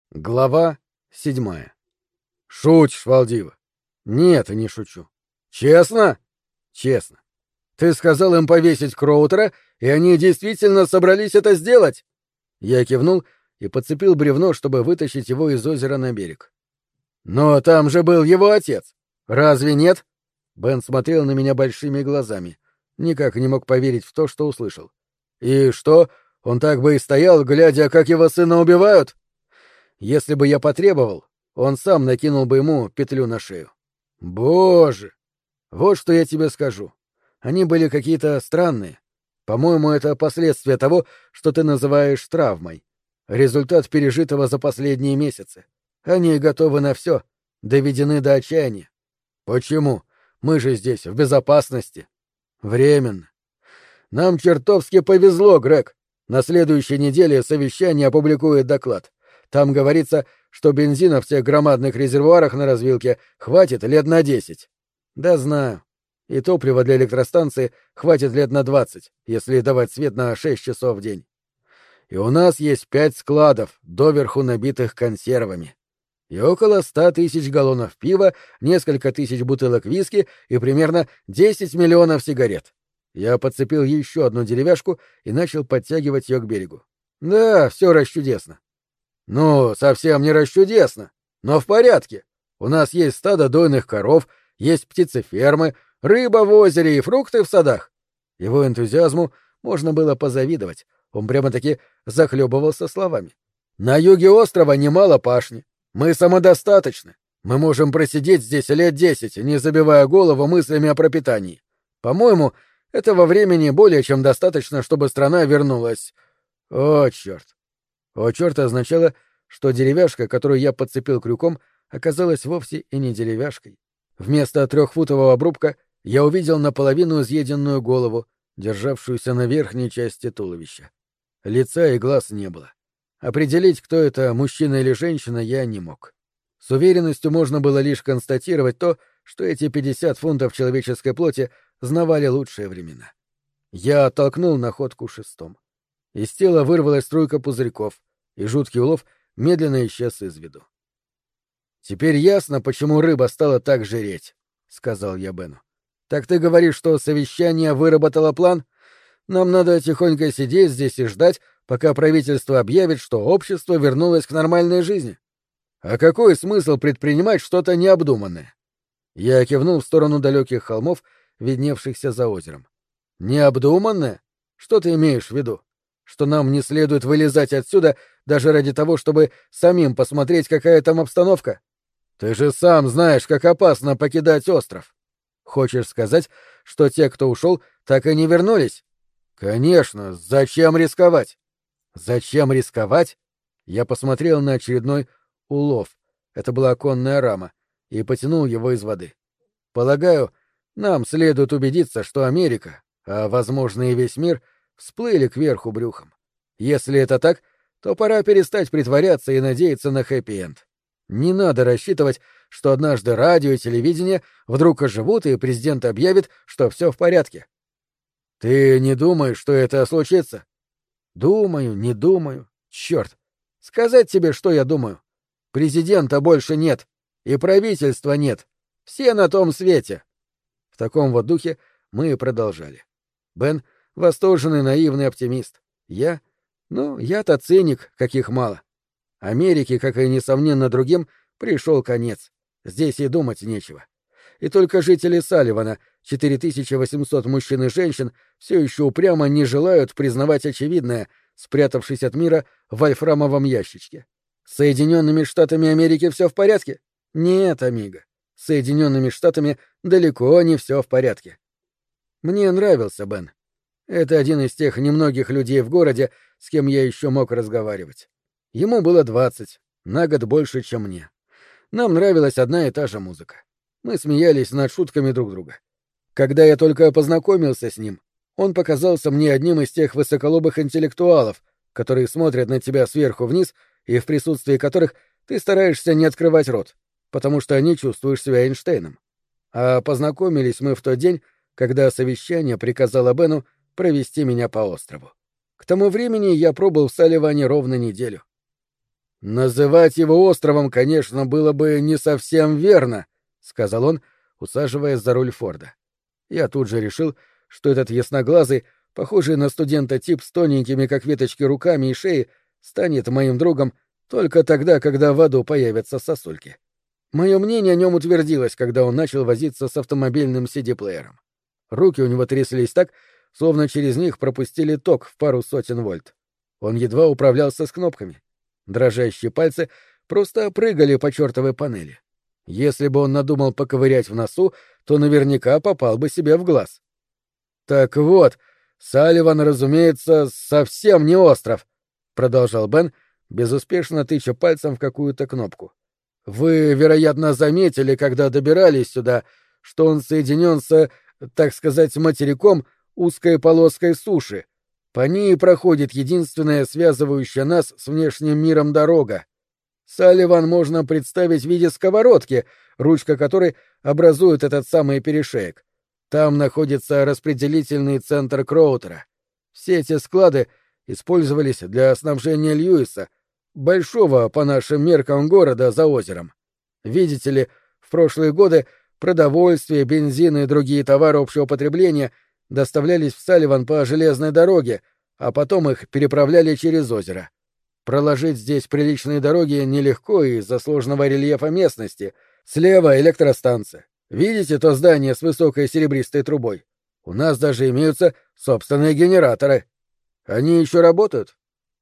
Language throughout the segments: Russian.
Глава 7. Шутишь, Валдива? Нет, не шучу. Честно? Честно. Ты сказал им повесить Кроутера, и они действительно собрались это сделать? Я кивнул и подцепил бревно, чтобы вытащить его из озера на берег. Но там же был его отец. Разве нет? Бен смотрел на меня большими глазами. Никак не мог поверить в то, что услышал. И что, он так бы и стоял, глядя, как его сына убивают? Если бы я потребовал, он сам накинул бы ему петлю на шею. Боже! Вот что я тебе скажу. Они были какие-то странные. По-моему, это последствия того, что ты называешь травмой. Результат пережитого за последние месяцы. Они готовы на все, доведены до отчаяния. Почему? Мы же здесь, в безопасности. Временно. Нам чертовски повезло, Грег. На следующей неделе совещание опубликует доклад. Там говорится, что бензина в тех громадных резервуарах на развилке хватит лет на 10. Да знаю. И топлива для электростанции хватит лет на 20, если давать свет на 6 часов в день. И у нас есть 5 складов, доверху набитых консервами. И около 100 тысяч галлонов пива, несколько тысяч бутылок виски и примерно 10 миллионов сигарет. Я подцепил еще одну деревяшку и начал подтягивать ее к берегу. Да, все расчудесно. Ну, совсем не расчудесно, но в порядке. У нас есть стадо дойных коров, есть птицефермы, рыба в озере и фрукты в садах. Его энтузиазму можно было позавидовать. Он прямо-таки захлебывался словами. На юге острова немало пашни. Мы самодостаточны. Мы можем просидеть здесь лет 10, не забивая голову мыслями о пропитании. По-моему, этого времени более чем достаточно, чтобы страна вернулась... О, черт! О, черт означало, что деревяшка, которую я подцепил крюком, оказалась вовсе и не деревяшкой. Вместо 3-футового обрубка я увидел наполовину изъеденную голову, державшуюся на верхней части туловища. Лица и глаз не было. Определить, кто это, мужчина или женщина, я не мог. С уверенностью можно было лишь констатировать то, что эти 50 фунтов человеческой плоти знавали лучшие времена. Я оттолкнул находку шестом. Из тела вырвалась струйка пузырьков, и жуткий улов медленно исчез из виду. «Теперь ясно, почему рыба стала так жиреть», — сказал я Бену. «Так ты говоришь, что совещание выработало план? Нам надо тихонько сидеть здесь и ждать, пока правительство объявит, что общество вернулось к нормальной жизни. А какой смысл предпринимать что-то необдуманное?» Я кивнул в сторону далеких холмов, видневшихся за озером. «Необдуманное? Что ты имеешь в виду? Что нам не следует вылезать отсюда даже ради того, чтобы самим посмотреть, какая там обстановка? Ты же сам знаешь, как опасно покидать остров. Хочешь сказать, что те, кто ушел, так и не вернулись? Конечно, зачем рисковать? Зачем рисковать? Я посмотрел на очередной улов. Это была оконная рама, и потянул его из воды. Полагаю, нам следует убедиться, что Америка, а, возможно, и весь мир, всплыли кверху брюхом. Если это так, то пора перестать притворяться и надеяться на хэппи-энд. Не надо рассчитывать, что однажды радио и телевидение вдруг оживут, и президент объявит, что все в порядке. Ты не думаешь, что это случится? Думаю, не думаю. Черт! Сказать тебе, что я думаю. Президента больше нет, и правительства нет. Все на том свете. В таком вот духе мы и продолжали. Бен — восторженный наивный оптимист. Я-то циник, каких мало. Америке, как и, несомненно, другим, пришел конец. Здесь и думать нечего. И только жители Салливана, 4800 мужчин и женщин, все еще упрямо не желают признавать очевидное, спрятавшись от мира в вольфрамовом ящичке. С Соединенными Штатами Америки все в порядке? Нет, амиго. С Соединенными Штатами далеко не все в порядке. Мне нравился Бен. Это один из тех немногих людей в городе, с кем я еще мог разговаривать. Ему было 20, на год больше, чем мне. Нам нравилась одна и та же музыка. Мы смеялись над шутками друг друга. Когда я только познакомился с ним, он показался мне одним из тех высоколобых интеллектуалов, которые смотрят на тебя сверху вниз и в присутствии которых ты стараешься не открывать рот, потому что не чувствуешь себя Эйнштейном. А познакомились мы в тот день, когда совещание приказало Бену провести меня по острову. К тому времени я пробыл в Салливане ровно неделю. «Называть его островом, конечно, было бы не совсем верно», — сказал он, усаживаясь за руль Форда. Я тут же решил, что этот ясноглазый, похожий на студента тип с тоненькими, как веточки, руками и шеей, станет моим другом только тогда, когда в аду появятся сосульки. Мое мнение о нем утвердилось, когда он начал возиться с автомобильным CD-плеером. Руки у него тряслись так, словно через них пропустили ток в пару сотен вольт. Он едва управлялся с кнопками. Дрожащие пальцы просто прыгали по чертовой панели. Если бы он надумал поковырять в носу, то наверняка попал бы себе в глаз. «Так вот, Салливан, разумеется, совсем не остров», — продолжал Бен, безуспешно тыча пальцем в какую-то кнопку. «Вы, вероятно, заметили, когда добирались сюда, что он соединен с, так сказать, материком узкой полоской суши. По ней проходит единственная связывающая нас с внешним миром дорога. Салливан можно представить в виде сковородки, ручка которой образует этот самый перешеек. Там находится распределительный центр Кроутера. Все эти склады использовались для снабжения Льюиса, большого по нашим меркам города за озером. Видите ли, в прошлые годы продовольствие, бензин и другие товары общего потребления доставлялись в Салливан по железной дороге, а потом их переправляли через озеро. Проложить здесь приличные дороги нелегко из-за сложного рельефа местности. Слева электростанция. Видите то здание с высокой серебристой трубой? У нас даже имеются собственные генераторы. Они еще работают?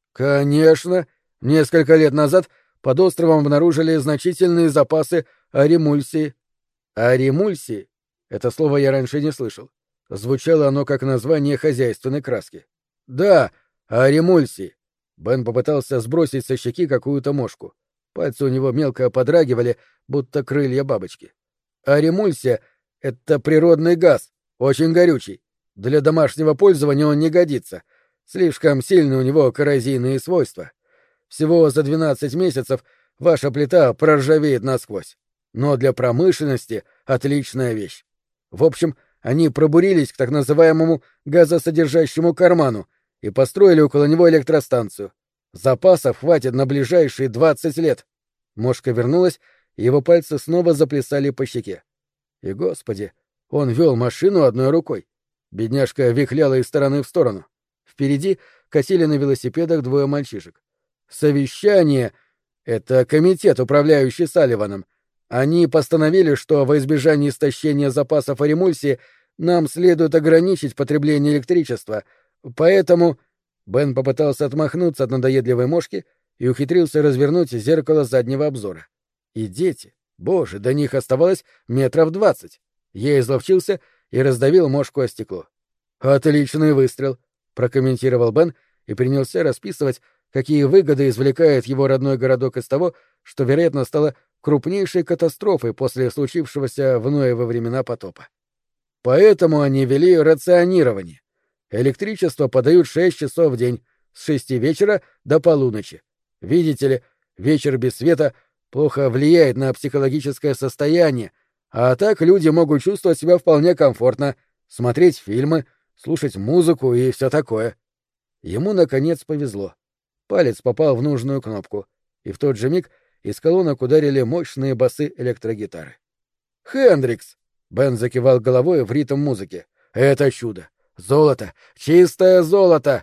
Конечно. Несколько лет назад под островом обнаружили значительные запасы аримульсии. Аримульсии? Это слово я раньше не слышал. Звучало оно как название хозяйственной краски. Да, аримульсии. Бен попытался сбросить со щеки какую-то мошку. Пальцы у него мелко подрагивали, будто крылья бабочки. Аримульсия — это природный газ, очень горючий. Для домашнего пользования он не годится. Слишком сильны у него коррозийные свойства. Всего за 12 месяцев ваша плита проржавеет насквозь. Но для промышленности отличная вещь. В общем, они пробурились к так называемому газосодержащему карману и построили около него электростанцию. Запасов хватит на ближайшие 20 лет. Мошка вернулась, и его пальцы снова заплясали по щеке. И, господи, он вел машину одной рукой. Бедняжка вихляла из стороны в сторону. Впереди катили на велосипедах двое мальчишек. Совещание — это комитет, управляющий Салливаном. Они постановили, что во избежание истощения запасов аримульсии нам следует ограничить потребление электричества, поэтому... Бен попытался отмахнуться от надоедливой мошки и ухитрился развернуть зеркало заднего обзора. И дети, боже, до них оставалось 20 метров. Я изловчился и раздавил мошку о стекло. «Отличный выстрел», — прокомментировал Бен и принялся расписывать, какие выгоды извлекает его родной городок из того, что, вероятно, стало крупнейшей катастрофой после случившегося в Ноевы времена потопа. Поэтому они вели рационирование. Электричество подают 6 часов в день, с 6 вечера до полуночи. Видите ли, вечер без света плохо влияет на психологическое состояние, а так люди могут чувствовать себя вполне комфортно, смотреть фильмы, слушать музыку и все такое. Ему, наконец, повезло. Палец попал в нужную кнопку, и в тот же миг из колонок ударили мощные басы электрогитары. «Хендрикс!» — Бен закивал головой в ритм музыки. «Это чудо! Золото! Чистое золото!»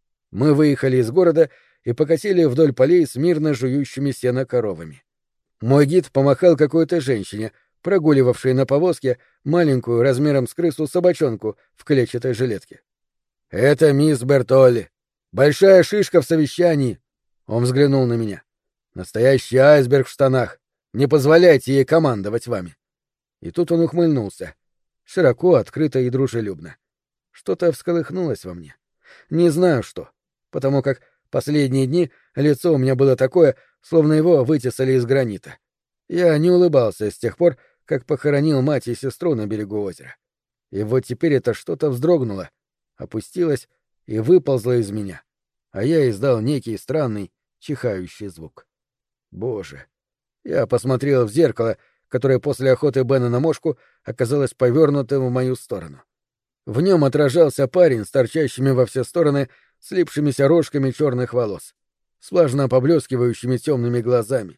Мы выехали из города и покатили вдоль полей с мирно жующими сено коровами. Мой гид помахал какой-то женщине, прогуливавшей на повозке маленькую размером с крысу собачонку в клетчатой жилетке. «Это мисс Бертолли. Большая шишка в совещании!» Он взглянул на меня. «Настоящий айсберг в штанах. Не позволяйте ей командовать вами». И тут он ухмыльнулся. Широко, открыто и дружелюбно. Что-то всколыхнулось во мне. Не знаю что, потому как последние дни лицо у меня было такое, словно его вытесали из гранита. Я не улыбался с тех пор, как похоронил мать и сестру на берегу озера. И вот теперь это что-то вздрогнуло, опустилось и выползло из меня, а я издал некий странный, чихающий звук. Боже! Я посмотрел в зеркало, которое после охоты Бена на мошку оказалось повернутым в мою сторону. В нем отражался парень с торчащими во все стороны слипшимися рожками черных волос. с влажно поблескивающими темными глазами.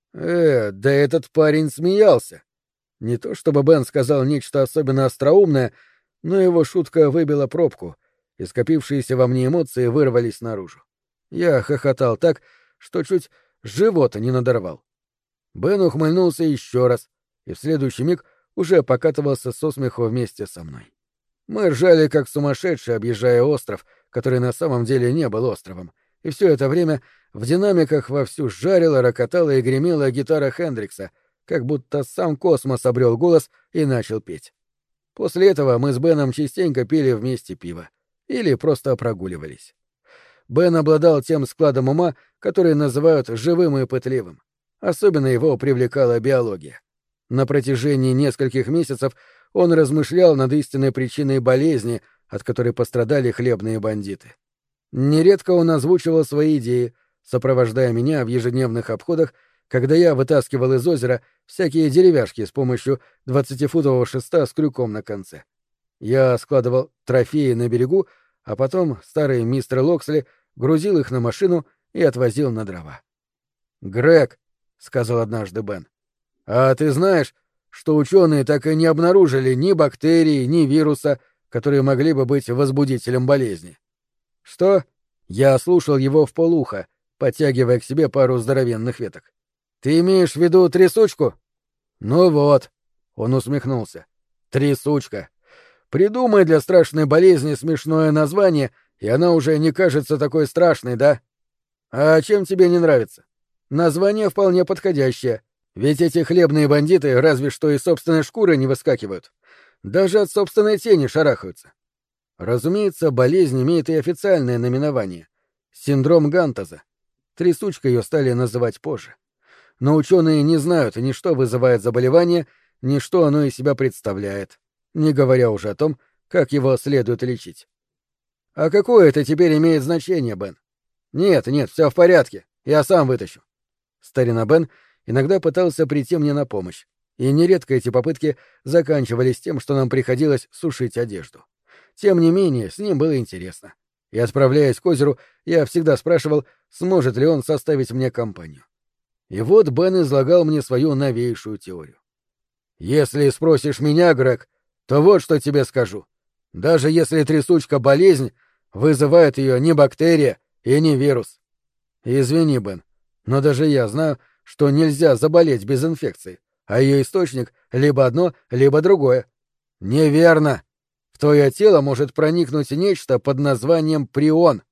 Да этот парень смеялся. Не то чтобы Бен сказал нечто особенно остроумное, но его шутка выбила пробку, и скопившиеся во мне эмоции вырвались наружу. Я хохотал так, что чуть живота не надорвал. Бен ухмыльнулся еще раз, и в следующий миг уже покатывался со смеху вместе со мной. Мы ржали как сумасшедшие, объезжая остров, который на самом деле не был островом, и все это время в динамиках вовсю жарила, рокотала и гремела гитара Хендрикса, как будто сам космос обрел голос и начал петь. После этого мы с Беном частенько пили вместе пиво. Или просто прогуливались. Бен обладал тем складом ума, который называют живым и пытливым. Особенно его привлекала биология. На протяжении нескольких месяцев он размышлял над истинной причиной болезни, от которой пострадали хлебные бандиты. Нередко он озвучивал свои идеи, сопровождая меня в ежедневных обходах, когда я вытаскивал из озера всякие деревяшки с помощью 20-футового шеста с крюком на конце. Я складывал трофеи на берегу, а потом старый мистер Локсли грузил их на машину и отвозил на дрова. «Грег», — сказал однажды Бен, — «а ты знаешь, что ученые так и не обнаружили ни бактерии, ни вируса, которые могли бы быть возбудителем болезни?» «Что?» — я слушал его вполуха, подтягивая к себе пару здоровенных веток. «Ты имеешь в виду трясучку?» «Ну вот», — он усмехнулся, — «трясучка. Придумай для страшной болезни смешное название, и она уже не кажется такой страшной, да? А чем тебе не нравится? Название вполне подходящее, ведь эти хлебные бандиты разве что из собственной шкуры не выскакивают. Даже от собственной тени шарахаются. Разумеется, болезнь имеет и официальное наименование — синдром Гантаза. Трясучкой ее стали называть позже. Но ученые не знают ни что вызывает заболевание, ни что оно из себя представляет, не говоря уже о том, как его следует лечить. А какое это теперь имеет значение, Бен? Нет, все в порядке, я сам вытащу. Старина Бен иногда пытался прийти мне на помощь, и нередко эти попытки заканчивались тем, что нам приходилось сушить одежду. Тем не менее, с ним было интересно. И, отправляясь к озеру, я всегда спрашивал, сможет ли он составить мне компанию. И вот Бен излагал мне свою новейшую теорию. «Если спросишь меня, Грег, то вот что тебе скажу. Даже если трясучка — болезнь, вызывает ее не бактерия и не вирус. Извини, Бен, но даже я знаю, что нельзя заболеть без инфекции, а ее источник — либо одно, либо другое. Неверно. В твое тело может проникнуть нечто под названием прион.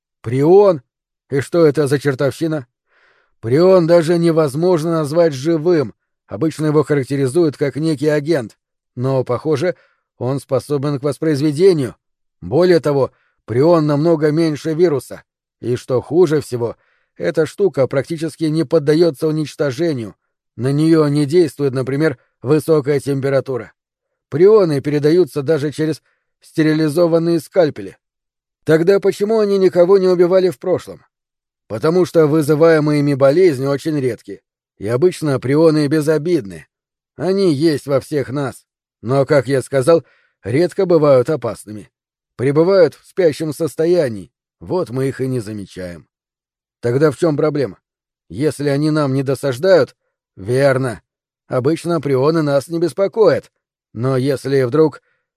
Прион? И что это за чертовщина? Прион даже невозможно назвать живым, обычно его характеризуют как некий агент, но, похоже, он способен к воспроизведению. Более того, прион намного меньше вируса, и, что хуже всего, эта штука практически не поддается уничтожению, на нее не действует, например, высокая температура. Прионы передаются даже через стерилизованные скальпели. Тогда почему они никого не убивали в прошлом? Потому что вызываемые ими болезни очень редки, и обычно прионы безобидны. Они есть во всех нас, но, как я сказал, редко бывают опасными. Пребывают в спящем состоянии, вот мы их и не замечаем. Тогда в чем проблема? Если они нам не досаждают, верно. Обычно прионы нас не беспокоят, но если вдруг...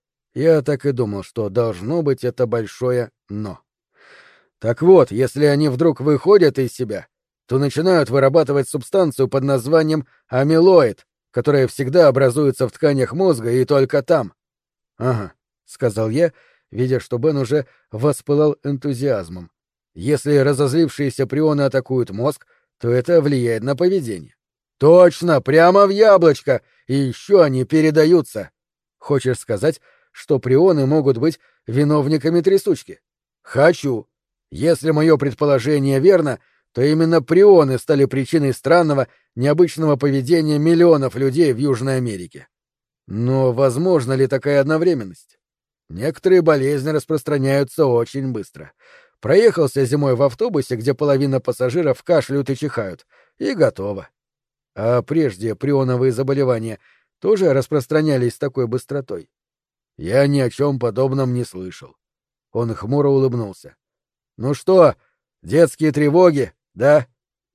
Я так и думал, что должно быть это большое «но». Так вот, если они вдруг выходят из себя, то начинают вырабатывать субстанцию под названием амилоид, которая всегда образуется в тканях мозга и только там. — Ага, — сказал я, видя, что Бен уже воспылал энтузиазмом. Если разозлившиеся прионы атакуют мозг, то это влияет на поведение. — Точно, прямо в яблочко! И еще они передаются. Хочешь сказать, что прионы могут быть виновниками трясучки? — Хочу. Если мое предположение верно, то именно прионы стали причиной странного, необычного поведения миллионов людей в Южной Америке. Но возможна ли такая одновременность? Некоторые болезни распространяются очень быстро. Проехался зимой в автобусе, где половина пассажиров кашляют и чихают, и готово. А прежде прионовые заболевания тоже распространялись с такой быстротой? Я ни о чем подобном не слышал. Он хмуро улыбнулся. — Ну что, детские тревоги, Да.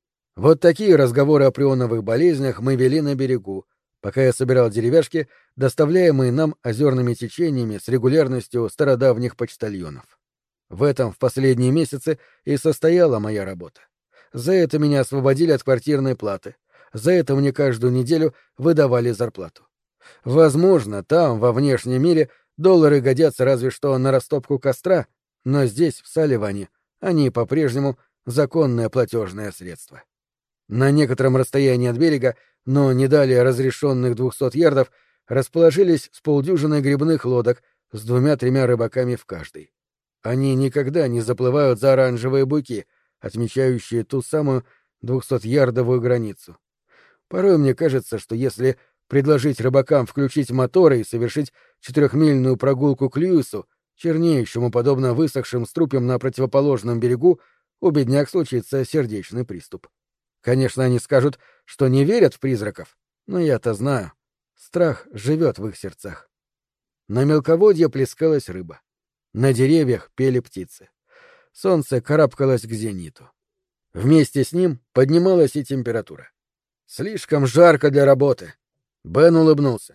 Вот такие разговоры о прионовых болезнях мы вели на берегу, пока я собирал деревяшки, доставляемые нам озерными течениями с регулярностью стародавних почтальонов. В этом в последние месяцы и состояла моя работа. За это меня освободили от квартирной платы. За это мне каждую неделю выдавали зарплату. Возможно, там, во внешнем мире, доллары годятся разве что на растопку костра, но здесь, в Салливане, они по-прежнему законное платежное средство. На некотором расстоянии от берега, но не далее разрешенных 200 ярдов, расположились с полдюжины грибных лодок с 2-3 рыбаками в каждой. Они никогда не заплывают за оранжевые буйки, отмечающие ту самую 200-ярдовую границу. Порой мне кажется, что если предложить рыбакам включить моторы и совершить 4-мильную прогулку к Льюису, чернеющему подобно высохшим струпьям на противоположном берегу, у бедняк случится сердечный приступ. Конечно, они скажут, что не верят в призраков, но я-то знаю. Страх живет в их сердцах. На мелководье плескалась рыба. На деревьях пели птицы. Солнце карабкалось к зениту. Вместе с ним поднималась и температура. Слишком жарко для работы. Бен улыбнулся.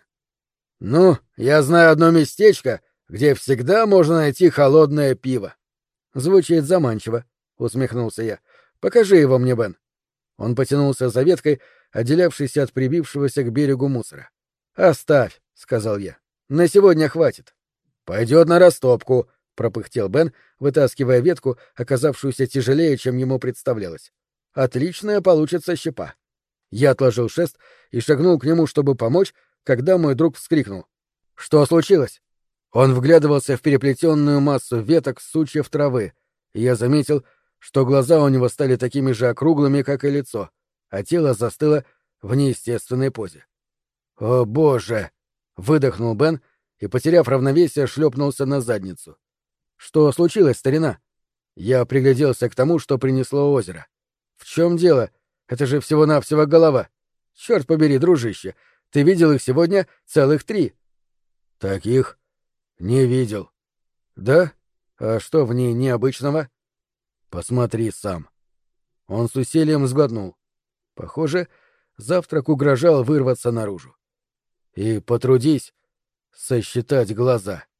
«Ну, я знаю одно местечко, где всегда можно найти холодное пиво». «Звучит заманчиво», — усмехнулся я. «Покажи его мне, Бен». Он потянулся за веткой, отделявшейся от прибившегося к берегу мусора. «Оставь», — сказал я. «На сегодня хватит». «Пойдет на растопку», — пропыхтел Бен, вытаскивая ветку, оказавшуюся тяжелее, чем ему представлялось. «Отличная получится щепа». Я отложил шест и шагнул к нему, чтобы помочь, когда мой друг вскрикнул. «Что случилось?» Он вглядывался в переплетенную массу веток, сучьев травы, и я заметил, что глаза у него стали такими же округлыми, как и лицо, а тело застыло в неестественной позе. «О, Боже!» — выдохнул Бен и, потеряв равновесие, шлепнулся на задницу. «Что случилось, старина?» Я пригляделся к тому, что принесло озеро. «В чем дело? Это же всего-навсего голова. Черт побери, дружище, ты видел их сегодня целых 3». «Таких не видел». «Да? А что в ней необычного?» «Посмотри сам». Он с усилием сглотнул. Похоже, завтрак угрожал вырваться наружу. «И потрудись сосчитать глаза».